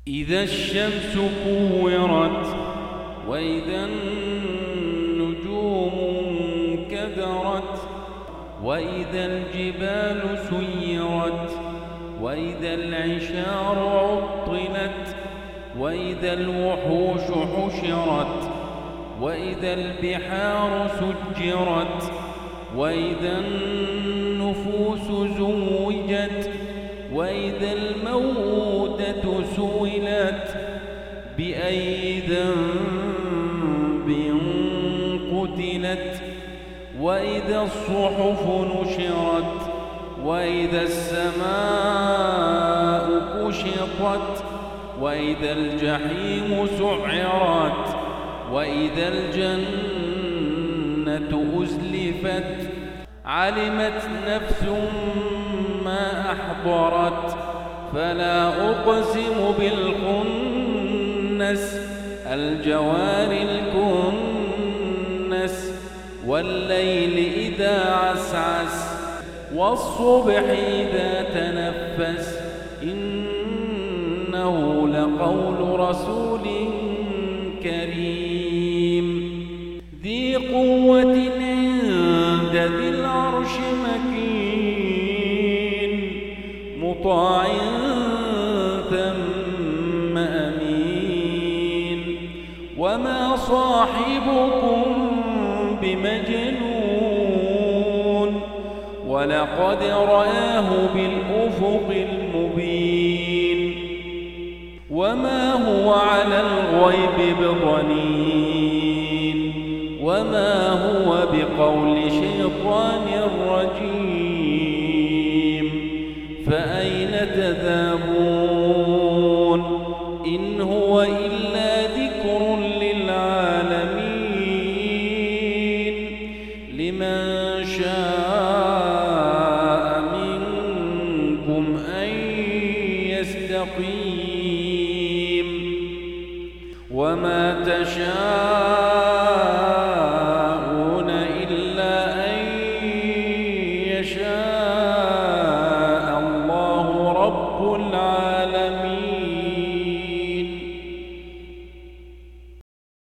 إذا الشمس كورت وإذا النجوم انكدرت وإذا الجبال سيرت وإذا العشار عطلت وإذا الوحوش حشرت وإذا البحار سجرت وإذا النفوس زوجت وإذا الموءودة سئلت بأي ذنب قتلت وإذا الصحف نشرت وإذا السماء كشطت وإذا الجحيم سعرت وإذا الجنة أزلفت علمت نفس ما أحضرت فلا أقسم بالخنس الجوار الكنس والليل إذا عسعس والصبح إذا تنفس إنه لقول رسول كريم ذي قوة عند ذي العرش مكين مطاع ثم أمين وما صاحبكم بمجنون ولقد رآه بالأفق المبين وما هو على الغيب بضنين وما هو بقول شيطان رجيم فأين تذهبون إن هو إلا ذكر للعالمين لمن شاء منكم أن يستقيم وما تشاءون